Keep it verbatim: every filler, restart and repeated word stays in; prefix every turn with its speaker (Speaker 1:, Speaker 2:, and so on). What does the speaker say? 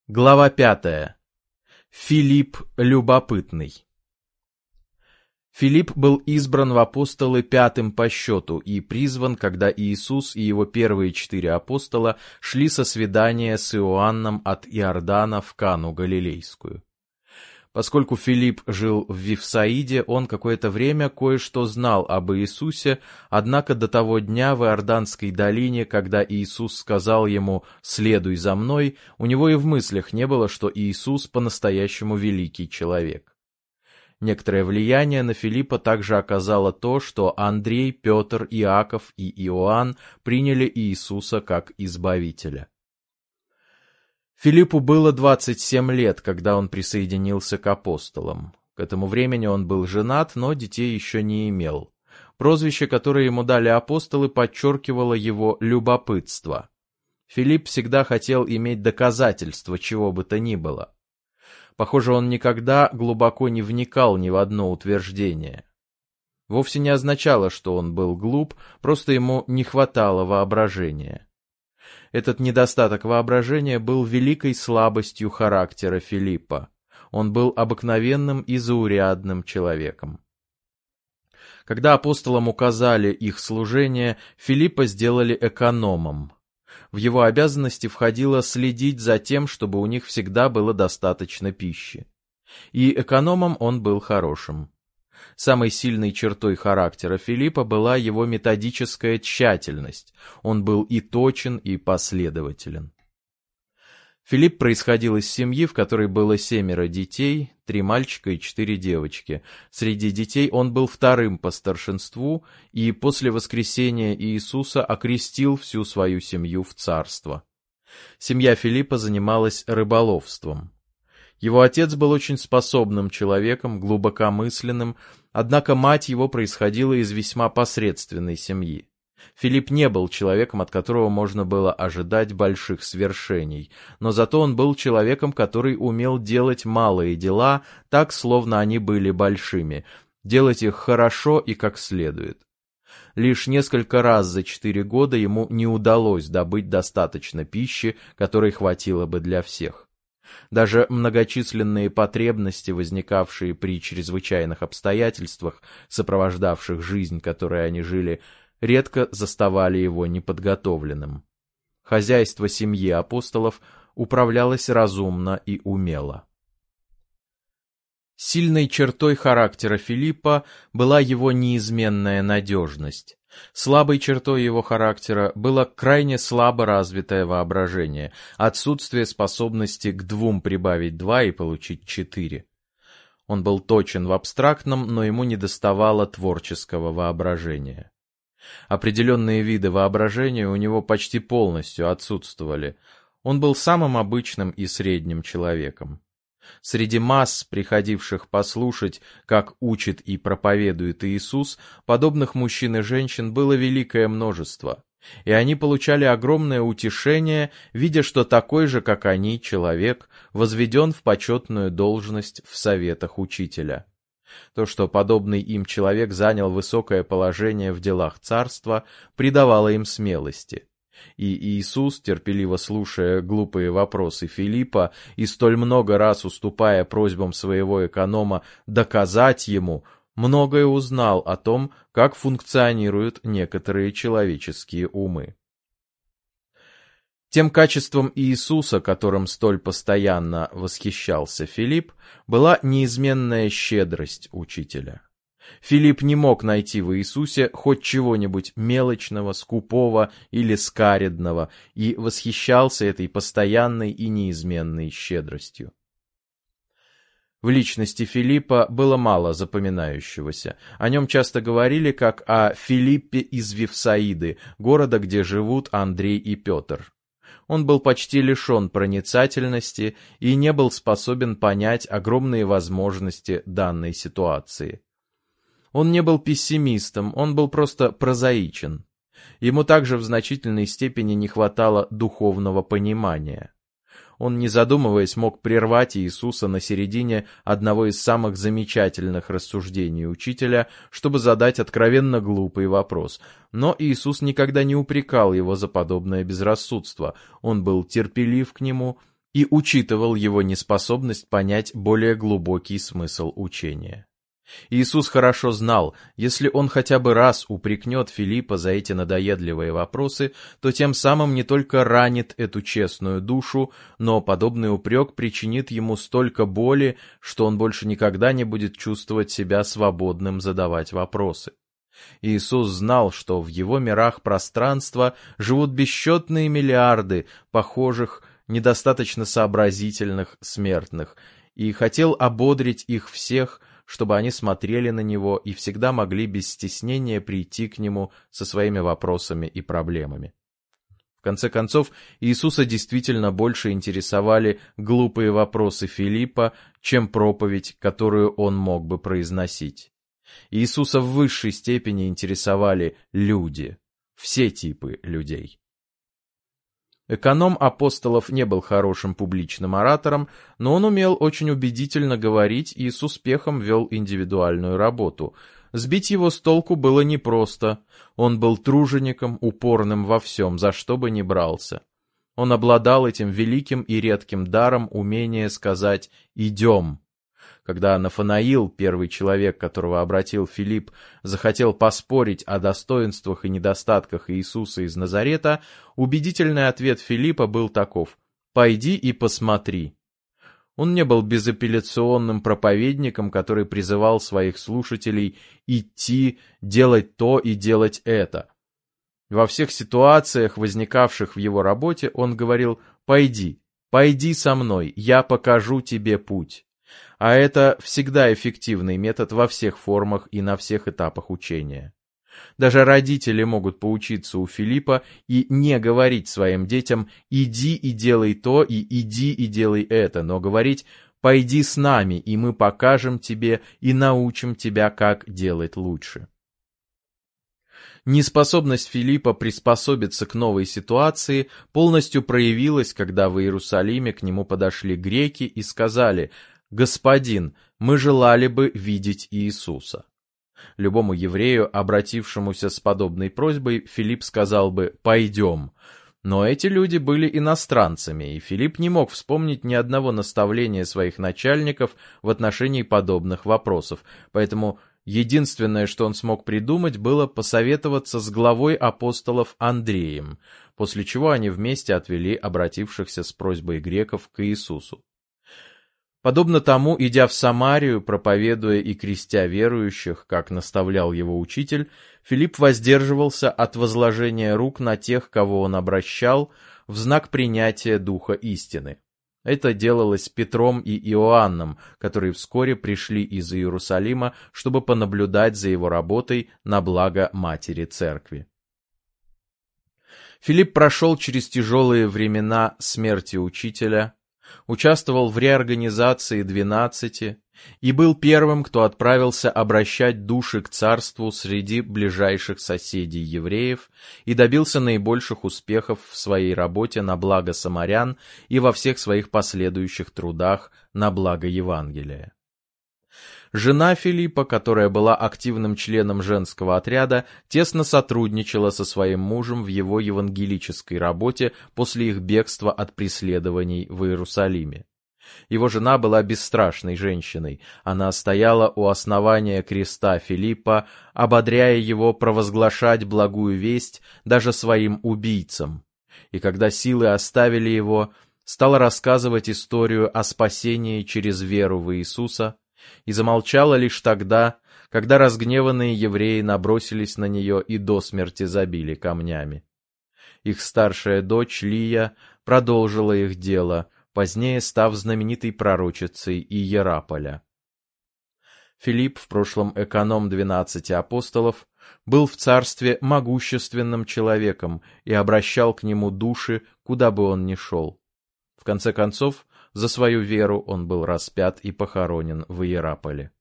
Speaker 1: Глава пятая. Филипп Любопытный. Филипп был избран в апостолы пятым по счету и призван, когда Иисус и его первые четыре апостола шли со свидания с Иоанном от Иордана в Кану Галилейскую. Поскольку Филипп жил в Вифсаиде, он какое-то время кое-что знал об Иисусе, однако до того дня в Иорданской долине, когда Иисус сказал ему «следуй за мной», у него и в мыслях не было, что Иисус по-настоящему великий человек. Некоторое влияние на Филиппа также оказало то, что Андрей, Петр, Иаков и Иоанн приняли Иисуса как Избавителя. Филиппу было двадцать семь лет, когда он присоединился к апостолам. К этому времени он был женат, но детей еще не имел. Прозвище, которое ему дали апостолы, подчеркивало его любопытство. Филипп всегда хотел иметь доказательства чего бы то ни было. Похоже, он никогда глубоко не вникал ни в одно утверждение. Вовсе не означало, что он был глуп, просто ему не хватало воображения. Этот недостаток воображения был великой слабостью характера Филиппа. Он был обыкновенным и заурядным человеком. Когда апостолам указали их служение, Филиппа сделали экономом. В его обязанности входило следить за тем, чтобы у них всегда было достаточно пищи. И экономом он был хорошим. Самой сильной чертой характера Филиппа была его методическая тщательность. Он был и точен, и последователен. Филипп происходил из семьи, в которой было семеро детей, три мальчика и четыре девочки. Среди детей он был вторым по старшинству и после воскресения Иисуса окрестил всю свою семью в царство. Семья Филиппа занималась рыболовством. Его отец был очень способным человеком, глубокомысленным, однако мать его происходила из весьма посредственной семьи. Филипп не был человеком, от которого можно было ожидать больших свершений, но зато он был человеком, который умел делать малые дела так, словно они были большими, делать их хорошо и как следует. Лишь несколько раз за четыре года ему не удалось добыть достаточно пищи, которой хватило бы для всех. Даже многочисленные потребности, возникавшие при чрезвычайных обстоятельствах, сопровождавших жизнь, которой они жили, редко заставали его неподготовленным. Хозяйство семьи апостолов управлялось разумно и умело. Сильной чертой характера Филиппа была его неизменная надежность. Слабой чертой его характера было крайне слабо развитое воображение, отсутствие способности к двум прибавить два и получить четыре. Он был точен в абстрактном, но ему недоставало творческого воображения. Определенные виды воображения у него почти полностью отсутствовали. Он был самым обычным и средним человеком. Среди масс, приходивших послушать, как учит и проповедует Иисус, подобных мужчин и женщин было великое множество, и они получали огромное утешение, видя, что такой же, как они, человек, возведен в почетную должность в советах учителя. То, что подобный им человек занял высокое положение в делах царства, придавало им смелости. И Иисус, терпеливо слушая глупые вопросы Филиппа и столь много раз уступая просьбам своего эконома доказать ему, многое узнал о том, как функционируют некоторые человеческие умы. Тем качеством Иисуса, которым столь постоянно восхищался Филипп, была неизменная щедрость учителя. Филипп не мог найти в Иисусе хоть чего-нибудь мелочного, скупого или скаредного и восхищался этой постоянной и неизменной щедростью. В личности Филиппа было мало запоминающегося. О нем часто говорили как о Филиппе из Вифсаиды, города, где живут Андрей и Петр. Он был почти лишен проницательности и не был способен понять огромные возможности данной ситуации. Он не был пессимистом, он был просто прозаичен. Ему также в значительной степени не хватало духовного понимания. Он, не задумываясь, мог прервать Иисуса на середине одного из самых замечательных рассуждений учителя, чтобы задать откровенно глупый вопрос. Но Иисус никогда не упрекал его за подобное безрассудство. Он был терпелив к нему и учитывал его неспособность понять более глубокий смысл учения. Иисус хорошо знал, если он хотя бы раз упрекнет Филиппа за эти надоедливые вопросы, то тем самым не только ранит эту честную душу, но подобный упрек причинит ему столько боли, что он больше никогда не будет чувствовать себя свободным задавать вопросы. Иисус знал, что в его мирах пространства живут бесчетные миллиарды похожих, недостаточно сообразительных смертных, и хотел ободрить их всех, чтобы они смотрели на него и всегда могли без стеснения прийти к нему со своими вопросами и проблемами. В конце концов, Иисуса действительно больше интересовали глупые вопросы Филиппа, чем проповедь, которую он мог бы произносить. Иисуса в высшей степени интересовали люди, все типы людей. Эконом апостолов не был хорошим публичным оратором, но он умел очень убедительно говорить и с успехом вел индивидуальную работу. Сбить его с толку было непросто. Он был тружеником, упорным во всем, за что бы ни брался. Он обладал этим великим и редким даром умения сказать «идем». Когда Нафанаил, первый человек, которого обратил Филипп, захотел поспорить о достоинствах и недостатках Иисуса из Назарета, убедительный ответ Филиппа был таков: «Пойди и посмотри». Он не был безапелляционным проповедником, который призывал своих слушателей идти, делать то и делать это. Во всех ситуациях, возникавших в его работе, он говорил: «Пойди, пойди со мной, я покажу тебе путь». А это всегда эффективный метод во всех формах и на всех этапах учения. Даже родители могут поучиться у Филиппа и не говорить своим детям «иди и делай то» и «иди и делай это», но говорить «пойди с нами, и мы покажем тебе и научим тебя, как делать лучше». Неспособность Филиппа приспособиться к новой ситуации полностью проявилась, когда в Иерусалиме к нему подошли греки и сказали: «Господин, мы желали бы видеть Иисуса». Любому еврею, обратившемуся с подобной просьбой, Филипп сказал бы «пойдем». Но эти люди были иностранцами, и Филипп не мог вспомнить ни одного наставления своих начальников в отношении подобных вопросов, поэтому единственное, что он смог придумать, было посоветоваться с главой апостолов Андреем, после чего они вместе отвели обратившихся с просьбой греков к Иисусу. Подобно тому, идя в Самарию, проповедуя и крестя верующих, как наставлял его учитель, Филипп воздерживался от возложения рук на тех, кого он обращал, в знак принятия Духа истины. Это делалось Петром и Иоанном, которые вскоре пришли из Иерусалима, чтобы понаблюдать за его работой на благо Матери Церкви. Филипп прошел через тяжелые времена смерти учителя, участвовал в реорганизации двенадцати и был первым, кто отправился обращать души к царству среди ближайших соседей евреев и добился наибольших успехов в своей работе на благо самарян и во всех своих последующих трудах на благо Евангелия. Жена Филиппа, которая была активным членом женского отряда, тесно сотрудничала со своим мужем в его евангелической работе после их бегства от преследований в Иерусалиме. Его жена была бесстрашной женщиной. Она стояла у основания креста Филиппа, ободряя его провозглашать благую весть даже своим убийцам. И когда силы оставили его, стала рассказывать историю о спасении через веру в Иисуса, и замолчала лишь тогда, когда разгневанные евреи набросились на нее и до смерти забили камнями. Их старшая дочь Лия продолжила их дело, позднее став знаменитой пророчицей Иераполя. Филипп, в прошлом эконом двенадцати апостолов, был в царстве могущественным человеком и обращал к нему души, куда бы он ни шел. В конце концов, за свою веру он был распят и похоронен в Иераполе.